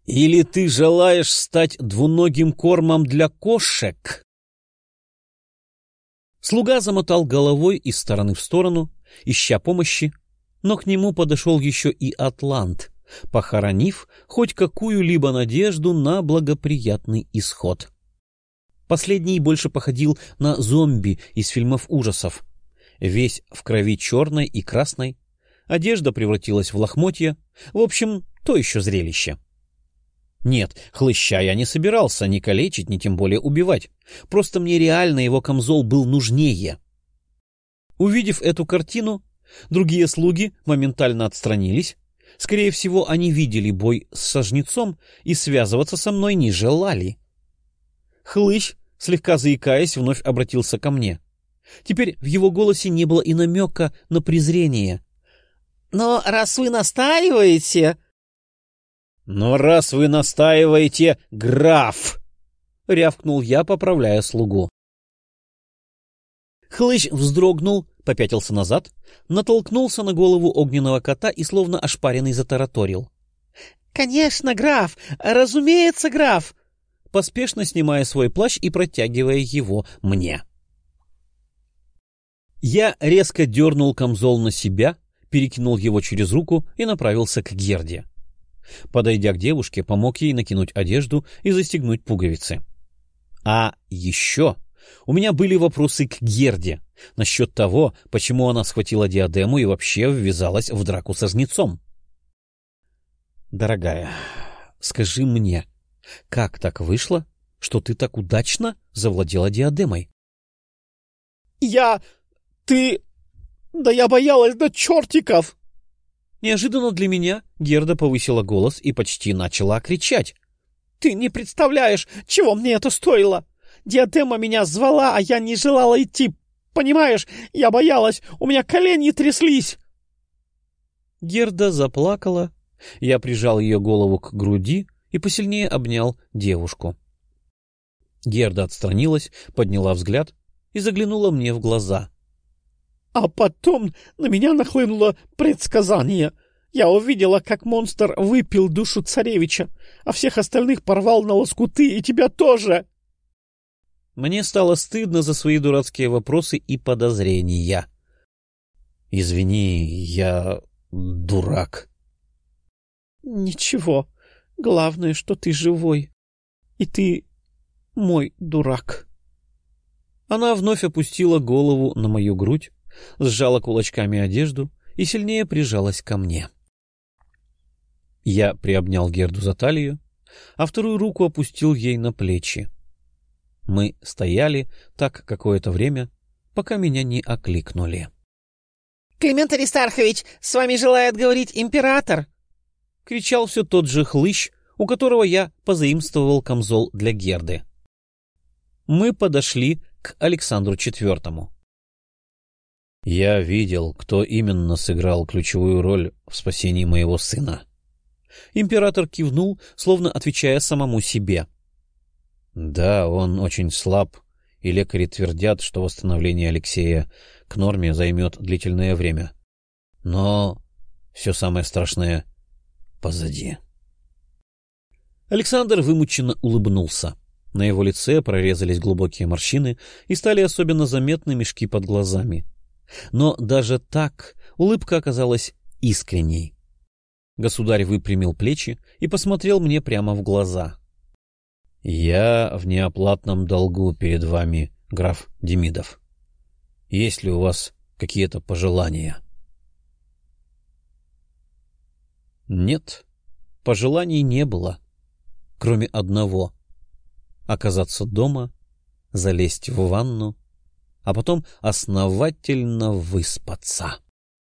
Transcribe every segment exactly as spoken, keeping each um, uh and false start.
Или ты желаешь стать двуногим кормом для кошек? Слуга замотал головой из стороны в сторону, ища помощи, но к нему подошел еще и атлант, похоронив хоть какую-либо надежду на благоприятный исход. Последний больше походил на зомби из фильмов ужасов. Весь в крови черной и красной, одежда превратилась в лохмотья, в общем, то еще зрелище. Нет, хлыща я не собирался ни калечить, ни тем более убивать. Просто мне реально его камзол был нужнее. Увидев эту картину, другие слуги моментально отстранились. Скорее всего, они видели бой с сожнецом и связываться со мной не желали. Хлыщ, слегка заикаясь, вновь обратился ко мне. Теперь в его голосе не было и намека на презрение. — Но раз вы настаиваете... — Но раз вы настаиваете, граф! — рявкнул я, поправляя слугу. Хлыщ вздрогнул, попятился назад, натолкнулся на голову огненного кота и словно ошпаренный затараторил. — Конечно, граф! Разумеется, граф! Поспешно снимая свой плащ и протягивая его мне. Я резко дернул камзол на себя, перекинул его через руку и направился к Герде. Подойдя к девушке, помог ей накинуть одежду и застегнуть пуговицы. А еще у меня были вопросы к Герде насчет того, почему она схватила диадему и вообще ввязалась в драку со жнецом. «Дорогая, скажи мне, как так вышло, что ты так удачно завладела диадемой?» «Я... ты... да я боялась до чертиков!» Неожиданно для меня Герда повысила голос и почти начала кричать. «Ты не представляешь, чего мне это стоило! Диадема меня звала, а я не желала идти. Понимаешь, я боялась, у меня колени тряслись!» Герда заплакала. Я прижал ее голову к груди и посильнее обнял девушку. Герда отстранилась, подняла взгляд и заглянула мне в глаза. А потом на меня нахлынуло предсказание. Я увидела, как монстр выпил душу царевича, а всех остальных порвал на лоскуты, и тебя тоже. Мне стало стыдно за свои дурацкие вопросы и подозрения. Извини, я дурак. Ничего, главное, что ты живой, и ты мой дурак. Она вновь опустила голову на мою грудь, сжала кулачками одежду и сильнее прижалась ко мне. Я приобнял Герду за талию, а вторую руку опустил ей на плечи. Мы стояли так какое-то время, пока меня не окликнули. — Климент Аристархович, с вами желает говорить император! — кричал все тот же хлыщ, у которого я позаимствовал камзол для Герды. Мы подошли к Александру Четвертому. Я видел, кто именно сыграл ключевую роль в спасении моего сына. Император кивнул, словно отвечая самому себе. Да, он очень слаб, и лекари твердят, что восстановление Алексея к норме займет длительное время. Но все самое страшное позади. Александр вымученно улыбнулся. На его лице прорезались глубокие морщины и стали особенно заметны мешки под глазами. Но даже так улыбка оказалась искренней. Государь выпрямил плечи и посмотрел мне прямо в глаза. — Я в неоплатном долгу перед вами, граф Демидов. Есть ли у вас какие-то пожелания? Нет, пожеланий не было, кроме одного — оказаться дома, залезть в ванну, а потом основательно выспаться.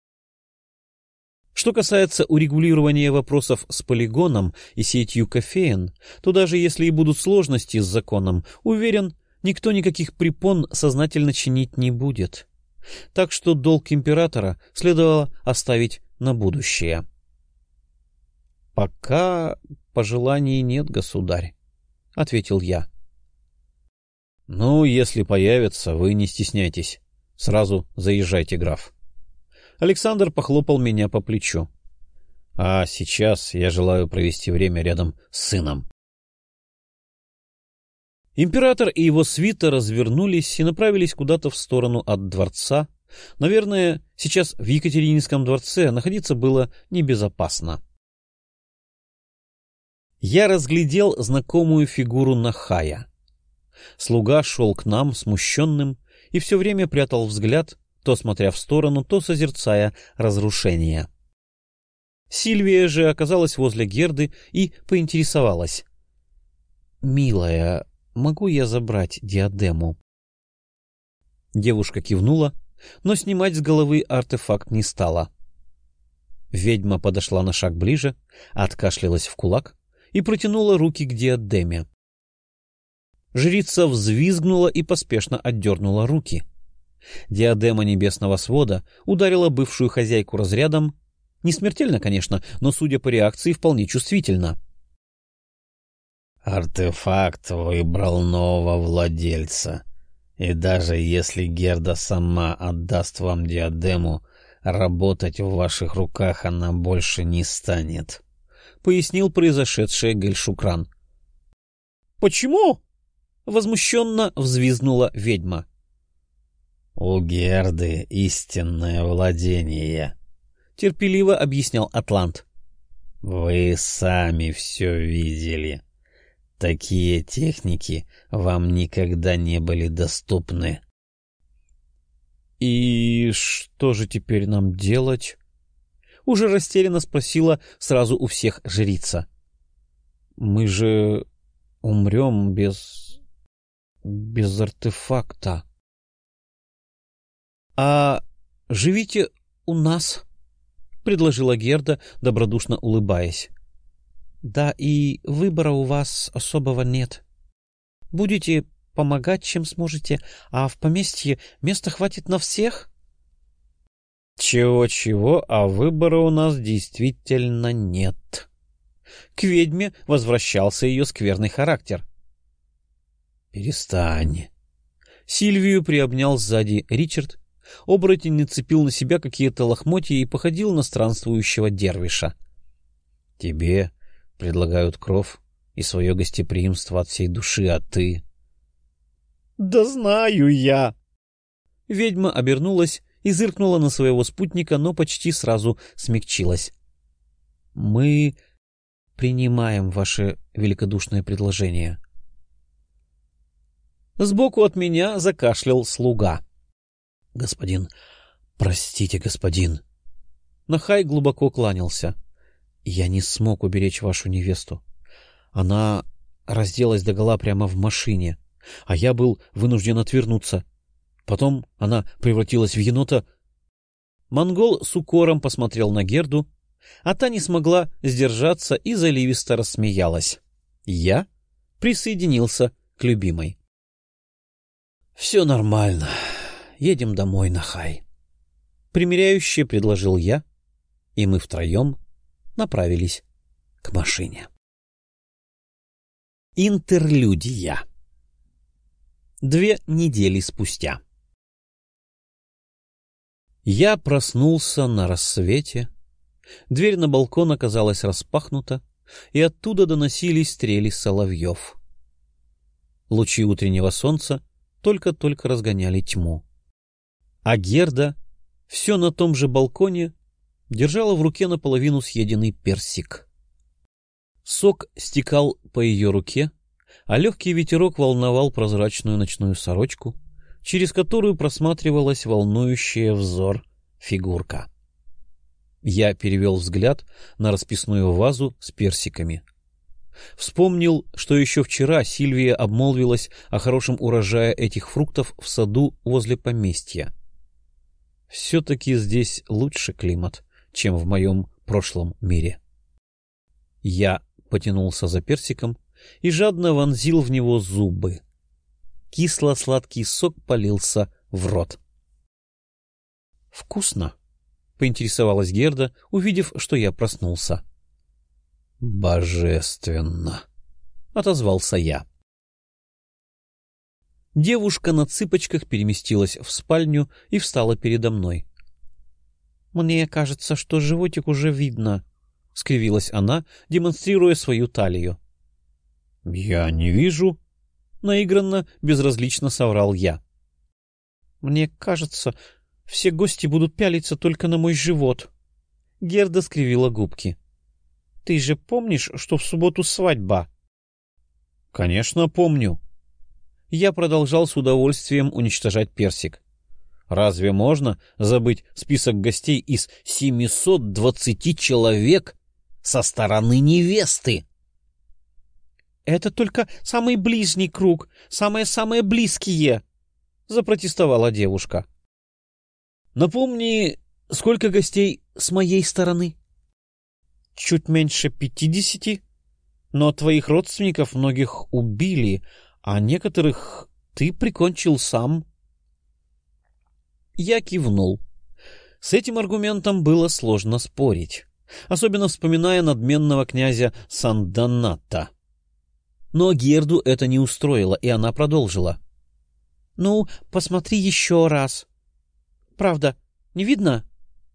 Что касается урегулирования вопросов с полигоном и сетью кофеен, то даже если и будут сложности с законом, уверен, никто никаких препон сознательно чинить не будет. Так что долг императора следовало оставить на будущее. — Пока пожеланий нет, государь, — ответил я. — Ну, если появится, вы не стесняйтесь. Сразу заезжайте, граф. Александр похлопал меня по плечу. — А сейчас я желаю провести время рядом с сыном. Император и его свита развернулись и направились куда-то в сторону от дворца. Наверное, сейчас в Екатерининском дворце находиться было небезопасно. Я разглядел знакомую фигуру Нахая. Слуга шел к нам смущенным и все время прятал взгляд, то смотря в сторону, то созерцая разрушения. Сильвия же оказалась возле Герды и поинтересовалась. — Милая, могу я забрать диадему? Девушка кивнула, но снимать с головы артефакт не стала. Ведьма подошла на шаг ближе, откашлялась в кулак и протянула руки к диадеме. Жрица взвизгнула и поспешно отдернула руки. Диадема небесного свода ударила бывшую хозяйку разрядом. Не смертельно, конечно, но, судя по реакции, вполне чувствительно. Артефакт выбрал нового владельца. И даже если Герда сама отдаст вам диадему, работать в ваших руках она больше не станет, — пояснил произошедшее Гельшукран. — Почему? — возмущенно взвизгнула ведьма. — У Герды истинное владение, — терпеливо объяснял Атлант. — Вы сами все видели. Такие техники вам никогда не были доступны. — И что же теперь нам делать? — уже растерянно спросила сразу у всех жрица. — Мы же умрем без... без артефакта. — А живите у нас, — предложила Герда, добродушно улыбаясь. — Да, и выбора у вас особого нет. Будете помогать, чем сможете, а в поместье места хватит на всех? Чего-чего, а выбора у нас действительно нет. К ведьме возвращался ее скверный характер. — Перестань. Сильвию приобнял сзади Ричард. Оборотень нацепил на себя какие-то лохмотья и походил на странствующего дервиша. — Тебе предлагают кров и свое гостеприимство от всей души, а ты... — Да знаю я. Ведьма обернулась и зыркнула на своего спутника, но почти сразу смягчилась. — Мы принимаем ваше великодушное предложение. Сбоку от меня закашлял слуга. — Господин, простите, господин. Нахай глубоко кланялся. Я не смог уберечь вашу невесту. Она разделась догола прямо в машине, а я был вынужден отвернуться. Потом она превратилась в енота. Монгол с укором посмотрел на Герду, а та не смогла сдержаться и заливисто рассмеялась. Я присоединился к любимой. — Все нормально. Едем домой, Нахай. Примиряюще предложил я, и мы втроем направились к машине. Интерлюдия. Две недели спустя. Я проснулся на рассвете. Дверь на балкон оказалась распахнута, и оттуда доносились трели соловьев. Лучи утреннего солнца только-только разгоняли тьму. А Герда все на том же балконе держала в руке наполовину съеденный персик. Сок стекал по ее руке, а легкий ветерок волновал прозрачную ночную сорочку, через которую просматривалась волнующая взор фигурка. Я перевел взгляд на расписную вазу с персиками. Вспомнил, что еще вчера Сильвия обмолвилась о хорошем урожае этих фруктов в саду возле поместья. Все-таки здесь лучше климат, чем в моем прошлом мире. Я потянулся за персиком и жадно вонзил в него зубы. Кисло-сладкий сок полился в рот. — Вкусно? — поинтересовалась Герда, увидев, что я проснулся. — Божественно! — отозвался я. Девушка на цыпочках переместилась в спальню и встала передо мной. — Мне кажется, что животик уже видно, — — скривилась она, демонстрируя свою талию. — Я не вижу, — наигранно, безразлично соврал я. — Мне кажется, все гости будут пялиться только на мой живот. Герда скривила губки. — Ты же помнишь, что в субботу свадьба? — Конечно, помню. Я продолжал с удовольствием уничтожать персик. Разве можно забыть список гостей из семисот двадцати человек со стороны невесты? — Это только самый ближний круг, самые-самые близкие, — запротестовала девушка. — Напомни, сколько гостей с моей стороны? — Чуть меньше пятидесяти, но твоих родственников многих убили, а некоторых ты прикончил сам. Я кивнул. С этим аргументом было сложно спорить, особенно вспоминая надменного князя Сан-Донатто. Но Герду это не устроило, и она продолжила. — Ну, посмотри еще раз. — Правда, не видно?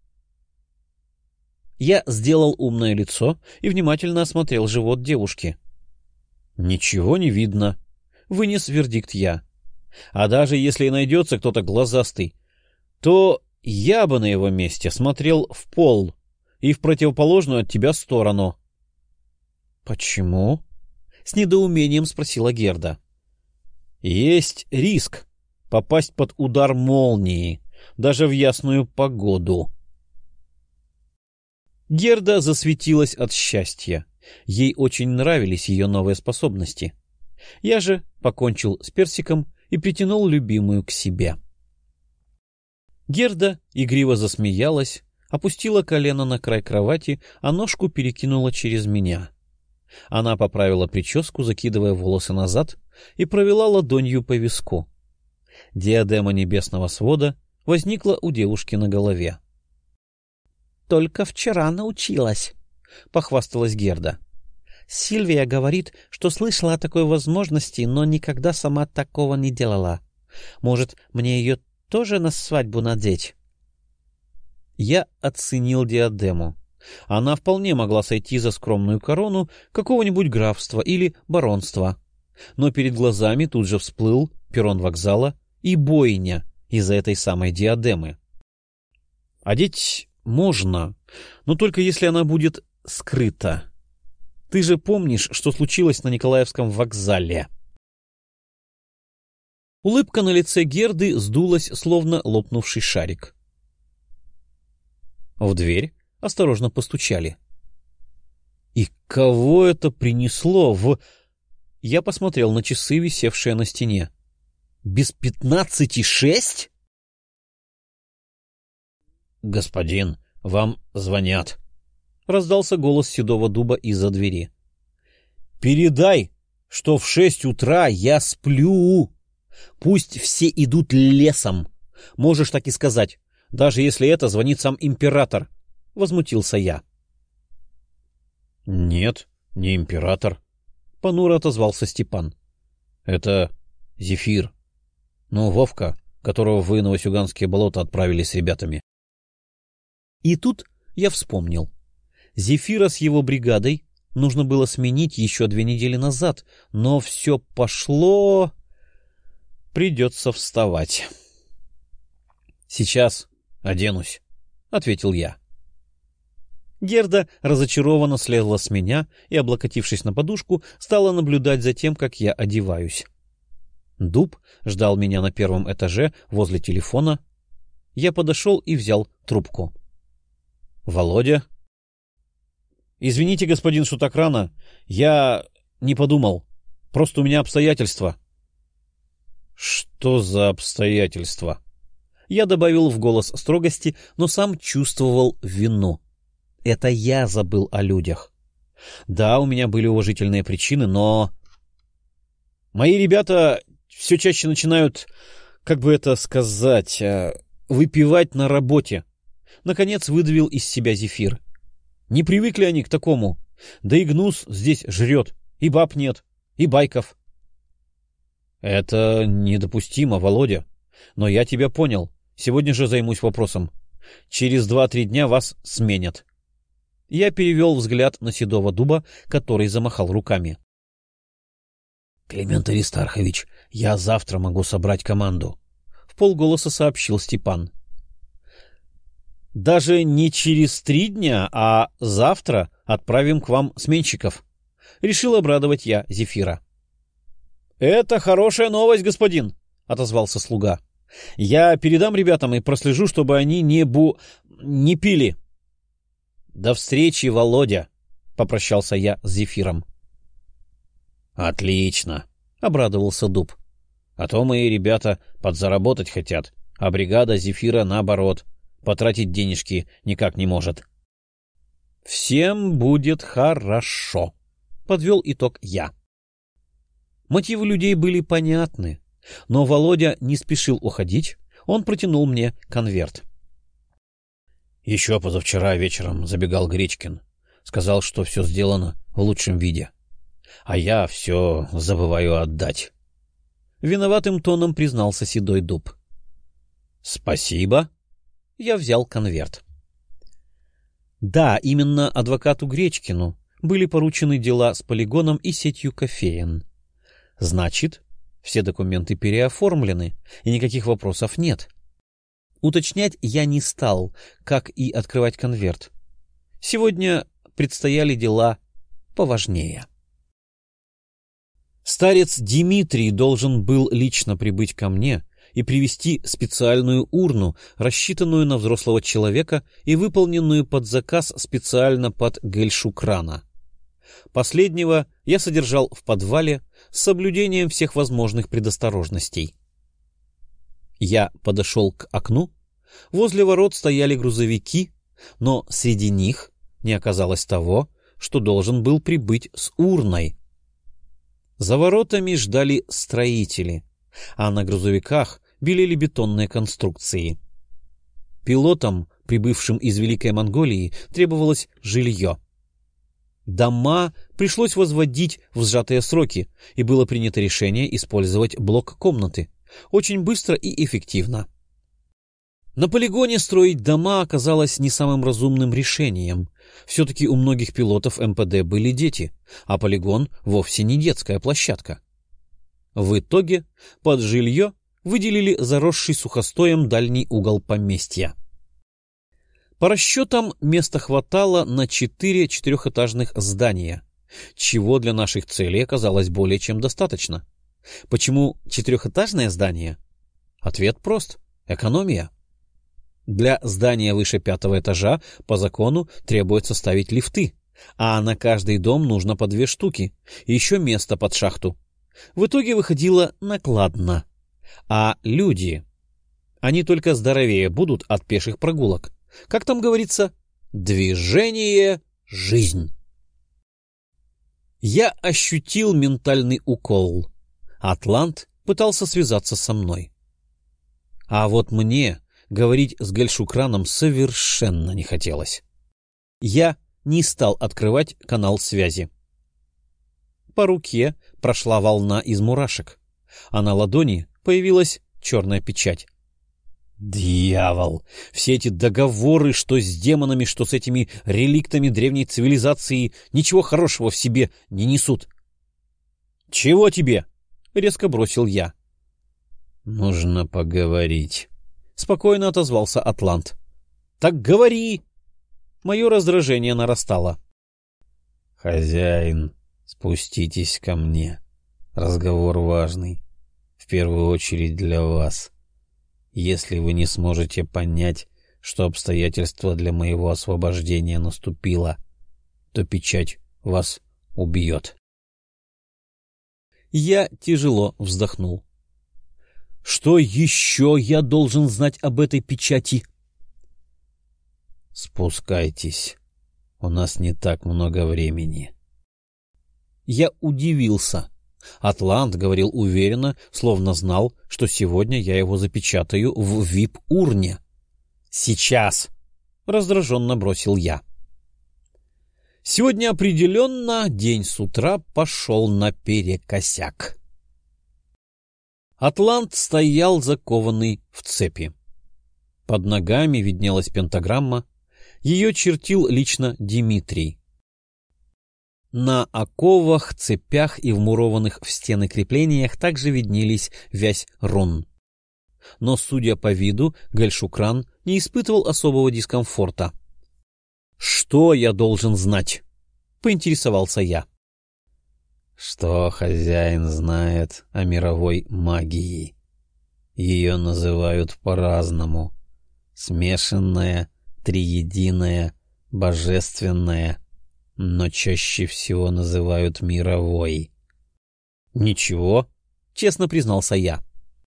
Я сделал умное лицо и внимательно осмотрел живот девушки. — Ничего не видно, — вынес вердикт я. А даже если и найдется кто-то глазастый, то я бы на его месте смотрел в пол и в противоположную от тебя сторону. — Почему? — с недоумением спросила Герда. — Есть риск попасть под удар молнии, даже в ясную погоду. Герда засветилась от счастья. Ей очень нравились ее новые способности. Я же покончил с персиком и притянул любимую к себе. Герда игриво засмеялась, опустила колено на край кровати, а ножку перекинула через меня. Она поправила прическу, закидывая волосы назад, и провела ладонью по виску. Диадема небесного свода возникла у девушки на голове. — Только вчера научилась, — похвасталась Герда. — Сильвия говорит, что слышала о такой возможности, но никогда сама такого не делала. Может, мне ее тоже на свадьбу надеть? Я оценил диадему. Она вполне могла сойти за скромную корону какого-нибудь графства или баронства. Но перед глазами тут же всплыл перрон вокзала и бойня из-за этой самой диадемы. Одеть можно, но только если она будет скрыта. Ты же помнишь, что случилось на Николаевском вокзале? Улыбка на лице Герды сдулась, словно лопнувший шарик. В дверь осторожно постучали. И кого это принесло в... Я посмотрел на часы, висевшие на стене. Без пятнадцати шесть? — Господин, вам звонят, — раздался голос седого дуба из-за двери. — Передай, что в шесть утра я сплю. Пусть все идут лесом. Можешь так и сказать, даже если это звонит сам император, — возмутился я. — Нет, не император, — понуро отозвался Степан. — Это Зефир. Ну, Вовка, которого вы на Васюганские болота отправили с ребятами. И тут я вспомнил. Зефира с его бригадой нужно было сменить еще две недели назад, но все пошло... Придется вставать. — Сейчас оденусь, — ответил я. Герда разочарованно слезла с меня и, облокотившись на подушку, стала наблюдать за тем, как я одеваюсь. Дуб ждал меня на первом этаже возле телефона. Я подошел и взял трубку. — Володя? — Извините, господин, что так рано. Я не подумал. Просто у меня обстоятельства. — Что за обстоятельства? Я добавил в голос строгости, но сам чувствовал вину. Это я забыл о людях. Да, у меня были уважительные причины, но... Мои ребята все чаще начинают, как бы это сказать, выпивать на работе. Наконец выдавил из себя Зефир. Не привыкли они к такому. Да и гнус здесь жрет. И баб нет, и байков. Это недопустимо, Володя. Но я тебя понял. Сегодня же займусь вопросом. Через два-три дня вас сменят. Я перевел взгляд на седого дуба, который замахал руками. — Климент Аристархович, я завтра могу собрать команду, — вполголоса сообщил Степан. — Даже не через три дня, а завтра отправим к вам сменщиков. Решил обрадовать я Зефира. — Это хорошая новость, господин, — отозвался слуга. — Я передам ребятам и прослежу, чтобы они не бу... не пили. — До встречи, Володя, — попрощался я с Зефиром. — Отлично, — обрадовался Дуб. — А то мои ребята подзаработать хотят, а бригада Зефира, наоборот, потратить денежки никак не может. — Всем будет хорошо, — подвел итог я. Мотивы людей были понятны, но Володя не спешил уходить, он протянул мне конверт. — Еще позавчера вечером забегал Гречкин. Сказал, что все сделано в лучшем виде. А я все забываю отдать. Виноватым тоном признался седой дуб. — Спасибо. Я взял конверт. Да, именно адвокату Гречкину были поручены дела с полигоном и сетью кофеен. Значит, все документы переоформлены, и никаких вопросов нет. Уточнять я не стал, как и открывать конверт. Сегодня предстояли дела поважнее. Старец Дмитрий должен был лично прибыть ко мне и привезти специальную урну, рассчитанную на взрослого человека и выполненную под заказ специально под Гельшукрана. Последнего я содержал в подвале с соблюдением всех возможных предосторожностей. Я подошел к окну. Возле ворот стояли грузовики, но среди них не оказалось того, что должен был прибыть с урной. За воротами ждали строители, а на грузовиках белели бетонные конструкции. Пилотам, прибывшим из Великой Монголии, требовалось жилье. Дома пришлось возводить в сжатые сроки, и было принято решение использовать блок-комнаты. Очень быстро и эффективно. На полигоне строить дома оказалось не самым разумным решением. Все-таки у многих пилотов эм пэ дэ были дети, а полигон вовсе не детская площадка. В итоге под жилье выделили заросший сухостоем дальний угол поместья. По расчетам, места хватало на четыре четырехэтажных здания, чего для наших целей оказалось более чем достаточно. Почему четырехэтажное здание? Ответ прост — экономия. Для здания выше пятого этажа по закону требуется ставить лифты, а на каждый дом нужно по две штуки, и еще место под шахту. В итоге выходило накладно. А люди, они только здоровее будут от пеших прогулок. Как там говорится, движение — жизнь. Я ощутил ментальный укол. Атлант пытался связаться со мной. А вот мне говорить с Гельшукраном совершенно не хотелось. Я не стал открывать канал связи. По руке прошла волна из мурашек, а на ладони появилась черная печать. Дьявол! Все эти договоры, что с демонами, что с этими реликтами древней цивилизации, ничего хорошего в себе не несут. — Чего тебе? — резко бросил я. — Нужно поговорить. — спокойно отозвался Атлант. — Так говори! Мое раздражение нарастало. — Хозяин, спуститесь ко мне. Разговор важный. В первую очередь для вас. Если вы не сможете понять, что обстоятельство для моего освобождения наступило, то печать вас убьет. Я тяжело вздохнул. Что еще я должен знать об этой печати? Спускайтесь. У нас не так много времени. Я удивился. Атлант говорил уверенно, словно знал, что сегодня я его запечатаю в вип-урне. «Сейчас!» — раздраженно бросил я. Сегодня определенно день с утра пошел наперекосяк. Атлант стоял закованный в цепи. Под ногами виднелась пентаграмма. Ее чертил лично Дмитрий. На оковах, цепях и вмурованных в стены креплениях также виднелись вязь рун. Но, судя по виду, Гальшукран не испытывал особого дискомфорта. «Что я должен знать?» — поинтересовался я. «Что хозяин знает о мировой магии? Ее называют по-разному. Смешанная, триединая, божественная, но чаще всего называют мировой». «Ничего», — честно признался я.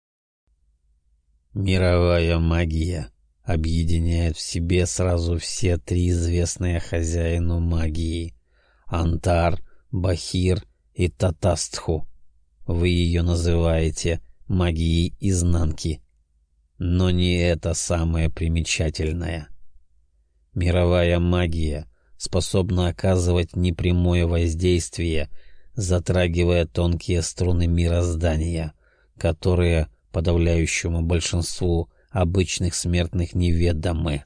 Мировая магия объединяет в себе сразу все три известные хозяину магии — Антар, Бахир и Татастху. Вы ее называете магией изнанки. Но не это самое примечательное. Мировая магия способна оказывать непрямое воздействие, затрагивая тонкие струны мироздания, которые подавляющему большинству обычных смертных неведомы.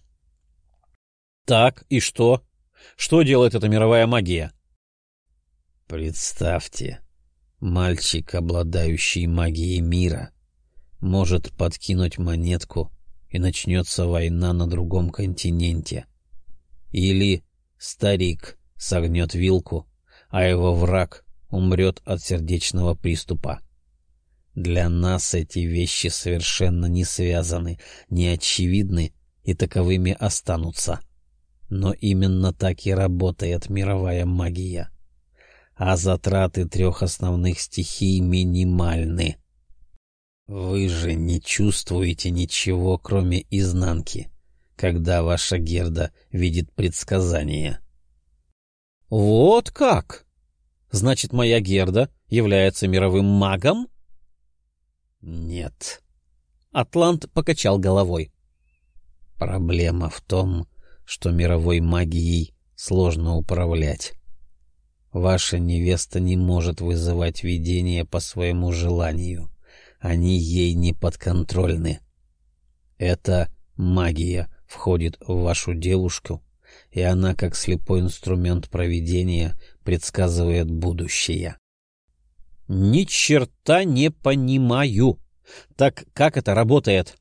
«Так, и что? Что делает эта мировая магия?» Представьте, мальчик, обладающий магией мира, может подкинуть монетку, и начнется война на другом континенте. Или старик согнет вилку, а его враг умрет от сердечного приступа. Для нас эти вещи совершенно не связаны, не очевидны и таковыми останутся. Но именно так и работает мировая магия. А затраты трех основных стихий минимальны. Вы же не чувствуете ничего, кроме изнанки, когда ваша Герда видит предсказания. «Вот как? Значит, моя Герда является мировым магом?» «Нет». Атлант покачал головой. «Проблема в том, что мировой магией сложно управлять. Ваша невеста не может вызывать видения по своему желанию. Они ей не подконтрольны. Эта магия входит в вашу девушку, и она, как слепой инструмент провидения, предсказывает будущее». «Ни черта не понимаю. Так как это работает?»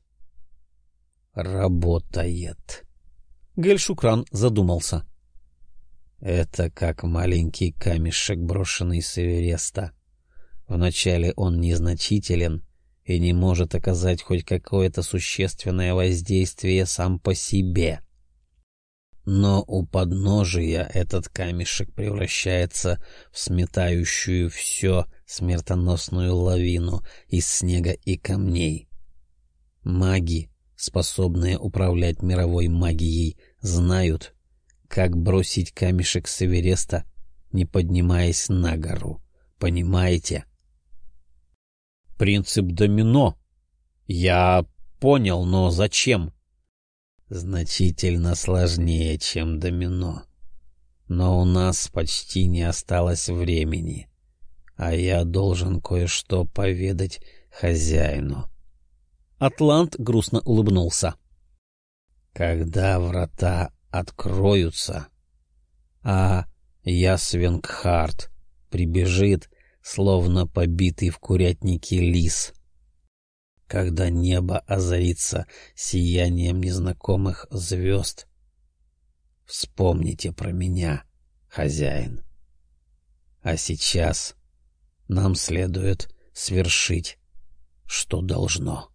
«Работает». Гельшукран задумался. «Это как маленький камешек, брошенный с Эвереста. Вначале он незначителен и не может оказать хоть какое-то существенное воздействие сам по себе. Но у подножия этот камешек превращается в сметающую все смертоносную лавину из снега и камней. Маги, способные управлять мировой магией, знают, как бросить камешек с Эвереста, не поднимаясь на гору. Понимаете? «Принцип домино. Я понял, но зачем?» Значительно сложнее, чем домино. Но у нас почти не осталось времени, а я должен кое-что поведать хозяину». Атлант грустно улыбнулся. «Когда врата откроются, а Ясвингхард прибежит, словно побитый в курятнике лис, когда небо озарится сиянием незнакомых звезд, вспомните про меня, хозяин. А сейчас нам следует свершить, что должно».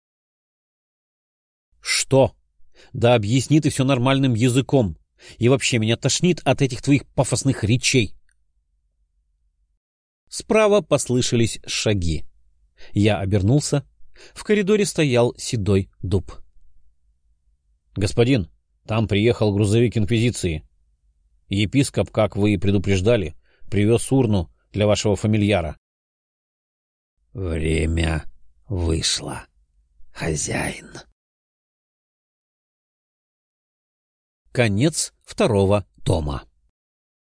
«Что? Да объясни ты все нормальным языком. И вообще меня тошнит от этих твоих пафосных речей». Справа послышались шаги. Я обернулся. В коридоре стоял седой дуб. «Господин, там приехал грузовик Инквизиции. Епископ, как вы и предупреждали, привез урну для вашего фамильяра». «Время вышло, хозяин». Конец второго тома.